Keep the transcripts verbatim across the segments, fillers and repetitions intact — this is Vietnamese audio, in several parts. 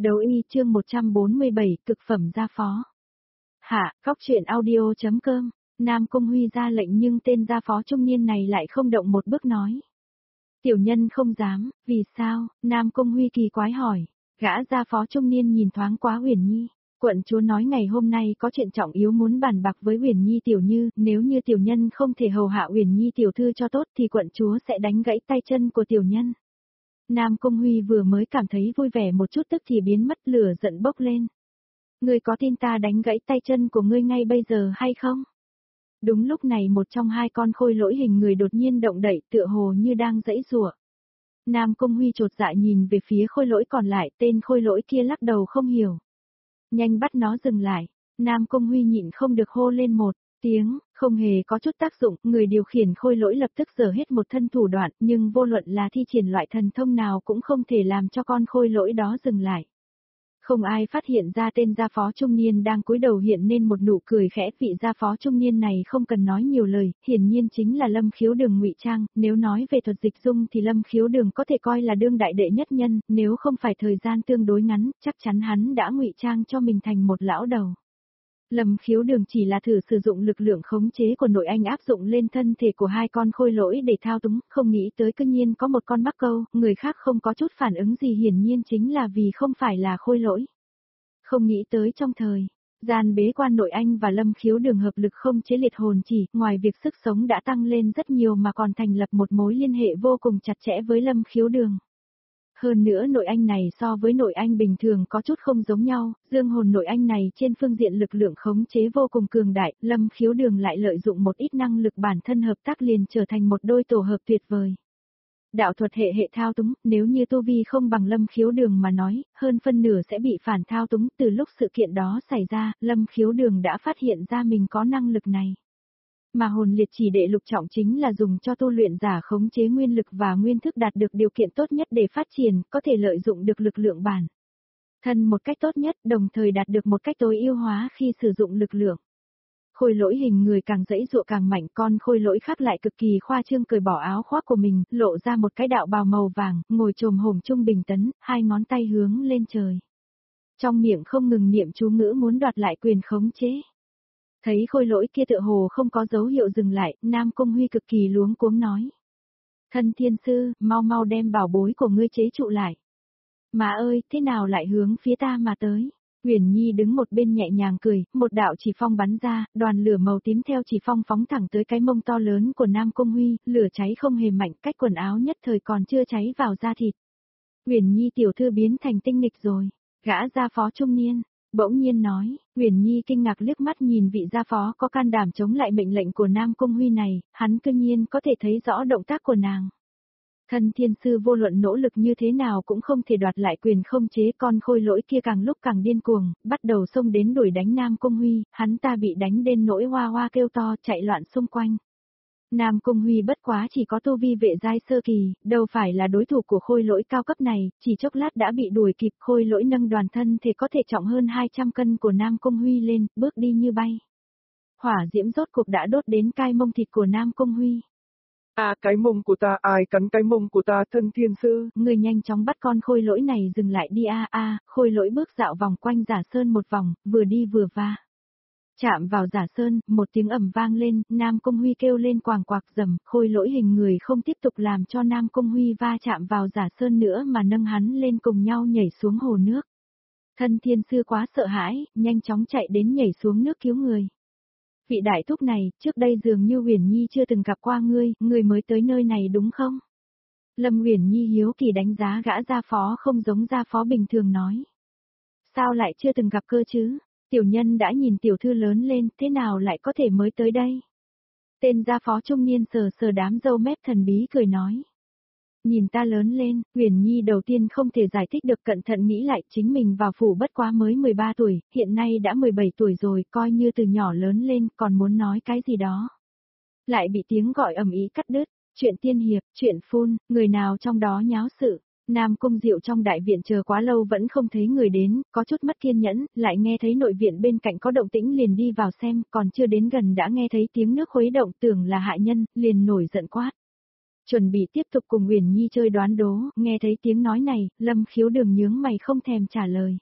Đấu y chương một trăm bốn mươi bảy, cực phẩm gia phó. Hạ, góc truyện audio.com, Nam Cung Huy ra lệnh nhưng tên gia phó trung niên này lại không động một bước nói. Tiểu nhân không dám, vì sao? Nam Cung Huy kỳ quái hỏi. Gã gia phó trung niên nhìn thoáng quá Uyển Nhi. Quận chúa nói ngày hôm nay có chuyện trọng yếu muốn bàn bạc với Uyển Nhi tiểu như, nếu như tiểu nhân không thể hầu hạ Uyển Nhi tiểu thư cho tốt thì quận chúa sẽ đánh gãy tay chân của tiểu nhân. Nam Cung Huy vừa mới cảm thấy vui vẻ một chút tức thì biến mất, lửa giận bốc lên. Ngươi có tin ta đánh gãy tay chân của ngươi ngay bây giờ hay không? Đúng lúc này một trong hai con khôi lỗi hình người đột nhiên động đậy tựa hồ như đang giãy giụa. Nam Cung Huy chột dạ nhìn về phía khôi lỗi còn lại, tên khôi lỗi kia lắc đầu không hiểu. Nhanh bắt nó dừng lại. Nam Cung Huy nhịn không được hô lên một tiếng, không hề có chút tác dụng, người điều khiển khôi lỗi lập tức giở hết một thân thủ đoạn, nhưng vô luận là thi triển loại thần thông nào cũng không thể làm cho con khôi lỗi đó dừng lại. Không ai phát hiện ra tên gia phó trung niên đang cúi đầu hiện nên một nụ cười khẽ, vị gia phó trung niên này không cần nói nhiều lời, hiển nhiên chính là Lâm Khiếu Đường ngụy trang, nếu nói về thuật dịch dung thì Lâm Khiếu Đường có thể coi là đương đại đệ nhất nhân, nếu không phải thời gian tương đối ngắn, chắc chắn hắn đã ngụy trang cho mình thành một lão đầu. Lâm Khiếu Đường chỉ là thử sử dụng lực lượng khống chế của nội anh áp dụng lên thân thể của hai con khôi lỗi để thao túng, không nghĩ tới cư nhiên có một con mắc câu, người khác không có chút phản ứng gì hiển nhiên chính là vì không phải là khôi lỗi. Không nghĩ tới trong thời gian bế quan nội anh và Lâm Khiếu Đường hợp lực không chế liệt hồn chỉ, ngoài việc sức sống đã tăng lên rất nhiều mà còn thành lập một mối liên hệ vô cùng chặt chẽ với Lâm Khiếu Đường. Hơn nữa nội anh này so với nội anh bình thường có chút không giống nhau, dương hồn nội anh này trên phương diện lực lượng khống chế vô cùng cường đại, Lâm Khiếu Đường lại lợi dụng một ít năng lực bản thân hợp tác liền trở thành một đôi tổ hợp tuyệt vời. Đạo thuật hệ hệ thao túng, nếu như tu vi không bằng Lâm Khiếu Đường mà nói, hơn phân nửa sẽ bị phản thao túng, từ lúc sự kiện đó xảy ra, Lâm Khiếu Đường đã phát hiện ra mình có năng lực này. Mà hồn liệt chỉ đệ lục trọng chính là dùng cho tu luyện giả khống chế nguyên lực và nguyên thức đạt được điều kiện tốt nhất để phát triển, có thể lợi dụng được lực lượng bản thân một cách tốt nhất, đồng thời đạt được một cách tối ưu hóa khi sử dụng lực lượng. Khôi lỗi hình người càng giãy giụa càng mạnh, con khôi lỗi khác lại cực kỳ khoa trương cởi bỏ áo khoác của mình, lộ ra một cái đạo bào màu vàng, ngồi chồm hổm trung bình tấn, hai ngón tay hướng lên trời. Trong miệng không ngừng niệm chú ngữ muốn đoạt lại quyền khống chế. Thấy khôi lỗi kia tựa hồ không có dấu hiệu dừng lại, Nam Cung Huy cực kỳ luống cuống nói. Thân thiên sư, mau mau đem bảo bối của ngươi chế trụ lại. Má ơi, thế nào lại hướng phía ta mà tới? Uyển Nhi đứng một bên nhẹ nhàng cười, một đạo chỉ phong bắn ra, đoàn lửa màu tím theo chỉ phong phóng thẳng tới cái mông to lớn của Nam Cung Huy, lửa cháy không hề mạnh, cách quần áo nhất thời còn chưa cháy vào da thịt. Uyển Nhi tiểu thư biến thành tinh nghịch rồi, gã gia phó trung niên. Bỗng nhiên nói, Uyển Nhi kinh ngạc liếc mắt nhìn vị gia phó có can đảm chống lại mệnh lệnh của Nam Cung Huy này, hắn cư nhiên có thể thấy rõ động tác của nàng. Thân thiên sư vô luận nỗ lực như thế nào cũng không thể đoạt lại quyền không chế, con khôi lỗi kia càng lúc càng điên cuồng, bắt đầu xông đến đuổi đánh Nam Cung Huy, hắn ta bị đánh đến nỗi hoa hoa kêu to chạy loạn xung quanh. Nam Cung Huy bất quá chỉ có tu vi vệ giai sơ kỳ, đâu phải là đối thủ của khôi lỗi cao cấp này, chỉ chốc lát đã bị đuổi kịp, khôi lỗi nâng đoàn thân thể có thể trọng hơn hai trăm cân của Nam Cung Huy lên, bước đi như bay. Hỏa diễm rốt cuộc đã đốt đến cai mông thịt của Nam Cung Huy. À cái mông của ta, ai cắn cái mông của ta, thân thiên sư? Người nhanh chóng bắt con khôi lỗi này dừng lại đi a a, à, khôi lỗi bước dạo vòng quanh Giả Sơn một vòng, vừa đi vừa va. Chạm vào Giả Sơn, một tiếng ầm vang lên, Nam Cung Huy kêu lên quàng quạc rầm, khôi lỗi hình người không tiếp tục làm cho Nam Cung Huy va chạm vào Giả Sơn nữa mà nâng hắn lên cùng nhau nhảy xuống hồ nước. Thân thiên sư quá sợ hãi, nhanh chóng chạy đến nhảy xuống nước cứu người. Vị đại thúc này, trước đây dường như Uyển Nhi chưa từng gặp qua ngươi, ngươi mới tới nơi này đúng không? Lâm Uyển Nhi hiếu kỳ đánh giá gã gia phó không giống gia phó bình thường nói. Sao lại chưa từng gặp cơ chứ? Tiểu nhân đã nhìn tiểu thư lớn lên, thế nào lại có thể mới tới đây? Tên gia phó trung niên sờ sờ đám râu mép thần bí cười nói. Nhìn ta lớn lên, Uyển Nhi đầu tiên không thể giải thích được, cẩn thận nghĩ lại, chính mình vào phủ bất quá mới mười ba tuổi, hiện nay đã mười bảy tuổi rồi, coi như từ nhỏ lớn lên, còn muốn nói cái gì đó. Lại bị tiếng gọi ầm ĩ cắt đứt, chuyện tiên hiệp, chuyện phun, người nào trong đó nháo sự. Nam Cung Diệu trong đại viện chờ quá lâu vẫn không thấy người đến, có chút mất kiên nhẫn, lại nghe thấy nội viện bên cạnh có động tĩnh liền đi vào xem, còn chưa đến gần đã nghe thấy tiếng nước khuấy động, tưởng là hạ nhân, liền nổi giận quát. Chuẩn bị tiếp tục cùng Uyển Nhi chơi đoán đố, nghe thấy tiếng nói này, Lâm Khiếu Đường nhướng mày không thèm trả lời.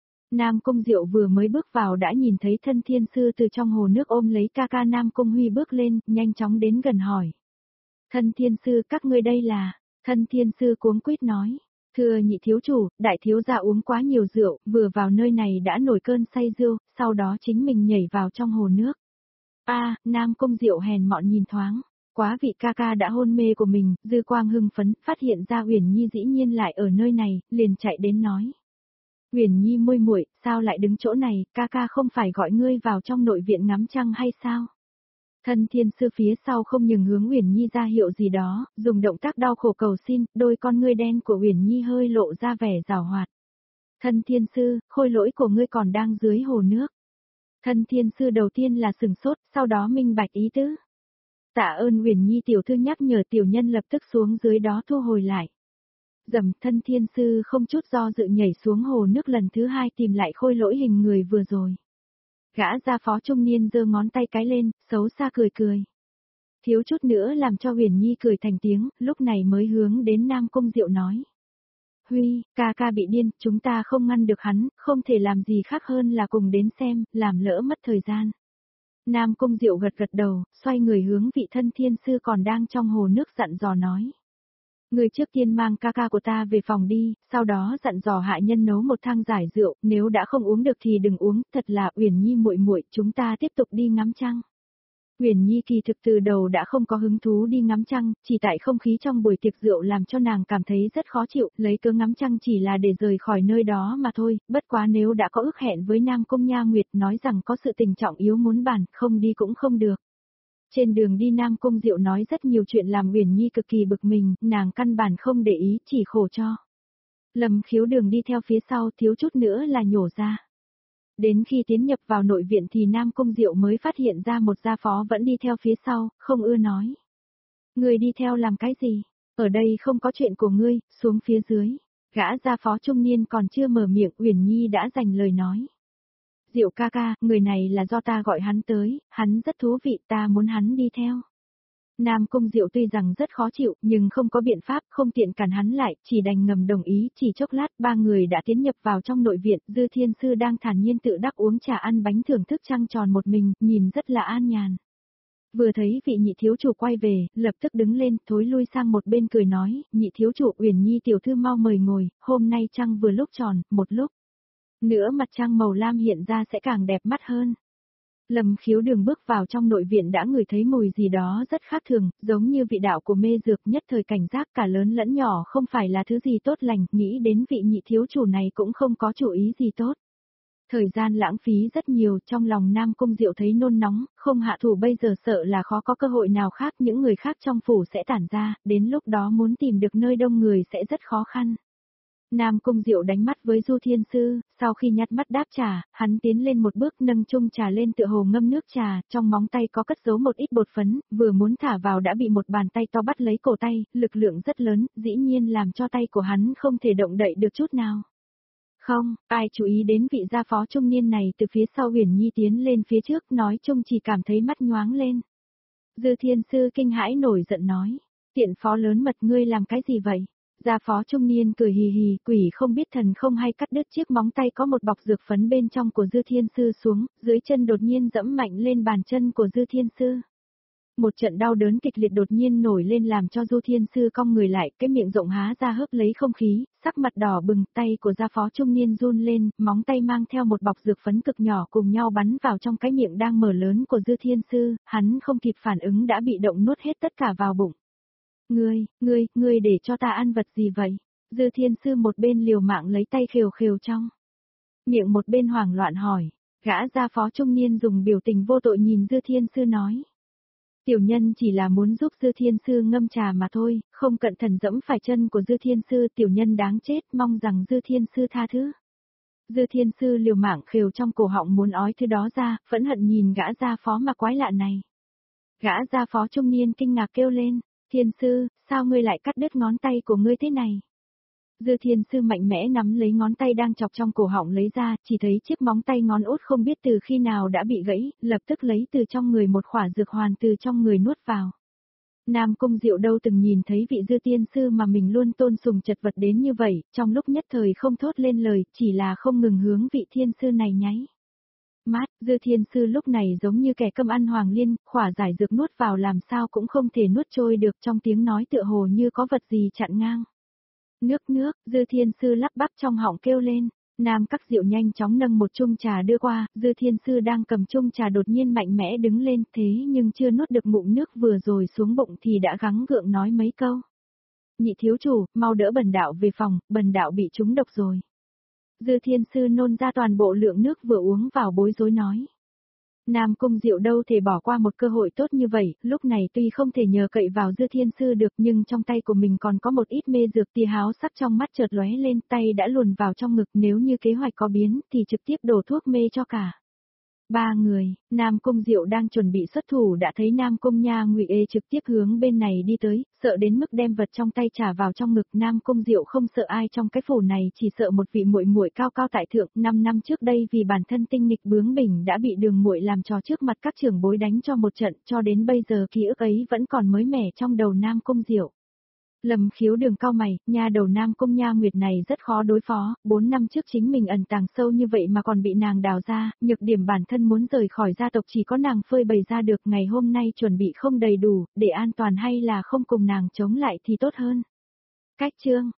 Nam Cung Diệu vừa mới bước vào đã nhìn thấy Thân Thiên Sư từ trong hồ nước ôm lấy ca ca Nam Cung Huy bước lên, nhanh chóng đến gần hỏi. Thân Thiên Sư, các ngươi đây là? Thân Thiên Sư cuống quýt nói. Thưa nhị thiếu chủ, đại thiếu gia uống quá nhiều rượu, vừa vào nơi này đã nổi cơn say rượu, sau đó chính mình nhảy vào trong hồ nước. A, à, Nam Cung Diệu hèn mọn nhìn thoáng. Quá vị ca ca đã hôn mê của mình, dư quang hưng phấn, phát hiện ra Uyển Nhi dĩ nhiên lại ở nơi này, liền chạy đến nói. Uyển Nhi muội muội, sao lại đứng chỗ này, ca ca không phải gọi ngươi vào trong nội viện ngắm trăng hay sao? Thân Thiên Sư phía sau không ngừng hướng Uyển Nhi ra hiệu gì đó, dùng động tác đau khổ cầu xin, đôi con ngươi đen của Uyển Nhi hơi lộ ra vẻ giảo hoạt. Thân Thiên Sư, khôi lỗi của ngươi còn đang dưới hồ nước. Thân Thiên Sư đầu tiên là sừng sốt, sau đó minh bạch ý tứ. Tạ ơn Uyển Nhi tiểu thư nhắc nhở, tiểu nhân lập tức xuống dưới đó thu hồi lại. Dầm, Thân Thiên Sư không chút do dự nhảy xuống hồ nước lần thứ hai tìm lại khôi lỗi hình người vừa rồi. Gã gia phó trung niên giơ ngón tay cái lên, xấu xa cười cười. Thiếu chút nữa làm cho Uyển Nhi cười thành tiếng, lúc này mới hướng đến Nam Cung Diệu nói. Huy, ca ca bị điên, chúng ta không ngăn được hắn, không thể làm gì khác hơn là cùng đến xem, làm lỡ mất thời gian. Nam Cung Diệu gật gật đầu, xoay người hướng vị Thân Thiên Sư còn đang trong hồ nước dặn dò nói. Người trước tiên mang ca ca của ta về phòng đi, sau đó dặn dò hạ nhân nấu một thang giải rượu, nếu đã không uống được thì đừng uống, thật là Uyển Nhi muội muội, chúng ta tiếp tục đi ngắm trăng. Uyển Nhi kỳ thực từ đầu đã không có hứng thú đi ngắm trăng, chỉ tại không khí trong buổi tiệc rượu làm cho nàng cảm thấy rất khó chịu, lấy cớ ngắm trăng chỉ là để rời khỏi nơi đó mà thôi, bất quá nếu đã có ước hẹn với Nam Cung Nha Nguyệt nói rằng có sự tình trọng yếu muốn bàn, không đi cũng không được. Trên đường đi Nam Cung Diệu nói rất nhiều chuyện làm Uyển Nhi cực kỳ bực mình, nàng căn bản không để ý, chỉ khổ cho. Lâm Khiếu Đường đi theo phía sau thiếu chút nữa là nhổ ra. Đến khi tiến nhập vào nội viện thì Nam Cung Diệu mới phát hiện ra một gia phó vẫn đi theo phía sau, không ưa nói. Người đi theo làm cái gì? Ở đây không có chuyện của ngươi, xuống phía dưới. Gã gia phó trung niên còn chưa mở miệng, Uyển Nhi đã dành lời nói. Diệu ca ca, người này là do ta gọi hắn tới, hắn rất thú vị, ta muốn hắn đi theo. Nam Cung Diệu tuy rằng rất khó chịu, nhưng không có biện pháp, không tiện cản hắn lại, chỉ đành ngầm đồng ý, chỉ chốc lát ba người đã tiến nhập vào trong nội viện, Dư Thiên Sư đang thản nhiên tự đắc uống trà ăn bánh thưởng thức trăng tròn một mình, nhìn rất là an nhàn. Vừa thấy vị nhị thiếu chủ quay về, lập tức đứng lên, thối lui sang một bên cười nói, nhị thiếu chủ Uyển Nhi tiểu thư mau mời ngồi, hôm nay trăng vừa lúc tròn, một lúc nữa mặt trăng màu lam hiện ra sẽ càng đẹp mắt hơn. Lâm Khiếu Đường bước vào trong nội viện đã ngửi thấy mùi gì đó rất khác thường, giống như vị đạo của mê dược, nhất thời cảnh giác cả lớn lẫn nhỏ không phải là thứ gì tốt lành, nghĩ đến vị nhị thiếu chủ này cũng không có chủ ý gì tốt. Thời gian lãng phí rất nhiều, trong lòng Nam Cung Diệu thấy nôn nóng, không hạ thủ bây giờ sợ là khó có cơ hội nào khác, những người khác trong phủ sẽ tản ra, đến lúc đó muốn tìm được nơi đông người sẽ rất khó khăn. Nam Cung Diệu đánh mắt với Du Thiên Sư, sau khi nhặt mắt đáp trà, hắn tiến lên một bước nâng chung trà lên tựa hồ ngâm nước trà, trong móng tay có cất giấu một ít bột phấn, vừa muốn thả vào đã bị một bàn tay to bắt lấy cổ tay, lực lượng rất lớn, dĩ nhiên làm cho tay của hắn không thể động đậy được chút nào. Không, ai chú ý đến vị gia phó trung niên này từ phía sau Uyển Nhi tiến lên phía trước, nói chung chỉ cảm thấy mắt nhoáng lên. Dư Thiên Sư kinh hãi nổi giận nói, tiện phó lớn mật ngươi làm cái gì vậy? Gia phó trung niên cười hì hì, quỷ không biết thần không hay cắt đứt chiếc móng tay có một bọc dược phấn bên trong của Dư Thiên Sư xuống, dưới chân đột nhiên dẫm mạnh lên bàn chân của Dư Thiên Sư. Một trận đau đớn kịch liệt đột nhiên nổi lên làm cho Du Thiên Sư cong người lại, cái miệng rộng há ra hớp lấy không khí, sắc mặt đỏ bừng, tay của gia phó trung niên run lên, móng tay mang theo một bọc dược phấn cực nhỏ cùng nhau bắn vào trong cái miệng đang mở lớn của Dư Thiên Sư, hắn không kịp phản ứng đã bị động nuốt hết tất cả vào bụng. Ngươi, ngươi, ngươi để cho ta ăn vật gì vậy? Dư Thiên Sư một bên liều mạng lấy tay khều khều trong miệng một bên hoảng loạn hỏi, gã gia phó trung niên dùng biểu tình vô tội nhìn Dư Thiên Sư nói. Tiểu nhân chỉ là muốn giúp Dư Thiên Sư ngâm trà mà thôi, không cẩn thận dẫm phải chân của Dư Thiên Sư, tiểu nhân đáng chết, mong rằng Dư Thiên Sư tha thứ. Dư Thiên Sư liều mạng khều trong cổ họng muốn ói thứ đó ra, phẫn hận nhìn gã gia phó mà quái lạ này. Gã gia phó trung niên kinh ngạc kêu lên, Thiên Sư, sao ngươi lại cắt đứt ngón tay của ngươi thế này? Dư Thiên Sư mạnh mẽ nắm lấy ngón tay đang chọc trong cổ họng lấy ra, chỉ thấy chiếc móng tay ngón út không biết từ khi nào đã bị gãy, lập tức lấy từ trong người một khỏa dược hoàn từ trong người nuốt vào. Nam Cung Diệu đâu từng nhìn thấy vị Dư Thiên Sư mà mình luôn tôn sùng chật vật đến như vậy, trong lúc nhất thời không thốt lên lời, chỉ là không ngừng hướng vị Thiên Sư này nháy mắt. Dư Thiên Sư lúc này giống như kẻ cơm ăn hoàng liên, khỏa giải dược nuốt vào làm sao cũng không thể nuốt trôi được, trong tiếng nói tựa hồ như có vật gì chặn ngang. Nước nước, Dư Thiên Sư lắp bắp trong họng kêu lên. Nam Các Diệu nhanh chóng nâng một chung trà đưa qua, Dư Thiên Sư đang cầm chung trà đột nhiên mạnh mẽ đứng lên, thế nhưng chưa nuốt được ngụm nước vừa rồi xuống bụng thì đã gắng gượng nói mấy câu. Nhị thiếu chủ, mau đỡ Bần đạo về phòng, Bần đạo bị trúng độc rồi. Dư Thiên Sư nôn ra toàn bộ lượng nước vừa uống vào bối rối nói. Nam Cung Diệu đâu thể bỏ qua một cơ hội tốt như vậy, lúc này tuy không thể nhờ cậy vào Dư Thiên Sư được nhưng trong tay của mình còn có một ít mê dược, tia háo sắc trong mắt chợt lóe lên, tay đã luồn vào trong ngực, nếu như kế hoạch có biến thì trực tiếp đổ thuốc mê cho cả. Ba người, Nam Cung Diệu đang chuẩn bị xuất thủ đã thấy Nam Cung Nha Ngụy Ê trực tiếp hướng bên này đi tới, sợ đến mức đem vật trong tay trả vào trong ngực. Nam Cung Diệu không sợ ai trong cái phủ này, chỉ sợ một vị muội muội cao cao tại thượng. Năm năm trước đây vì bản thân tinh nghịch bướng bỉnh đã bị Đường muội làm trò trước mặt các trưởng bối đánh cho một trận, cho đến bây giờ ký ức ấy vẫn còn mới mẻ trong đầu Nam Cung Diệu. Lâm Khiếu Đường cau mày, nha đầu Nam Cung Nha Nguyệt này rất khó đối phó, bốn năm trước chính mình ẩn tàng sâu như vậy mà còn bị nàng đào ra, nhược điểm bản thân muốn rời khỏi gia tộc chỉ có nàng phơi bày ra được, ngày hôm nay chuẩn bị không đầy đủ, để an toàn hay là không cùng nàng chống lại thì tốt hơn. Cách chương